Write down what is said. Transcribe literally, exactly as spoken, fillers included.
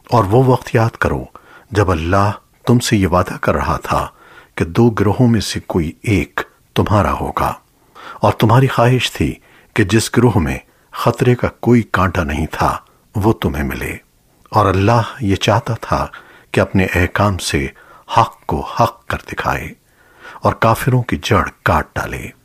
और वो वक्त याद करो जब अल्लाह तुमसे ये वादा कर रहा था कि दो गिरोहों में से कोई एक तुम्हारा होगा, और तुम्हारी ख्वाहिश थी कि जिस गिरोह में खतरे का कोई कांटा नहीं था वो तुम्हें मिले, और अल्लाह ये चाहता था कि अपने अहकाम से हक को हक कर दिखाए और काफिरों की जड़ काट डाले।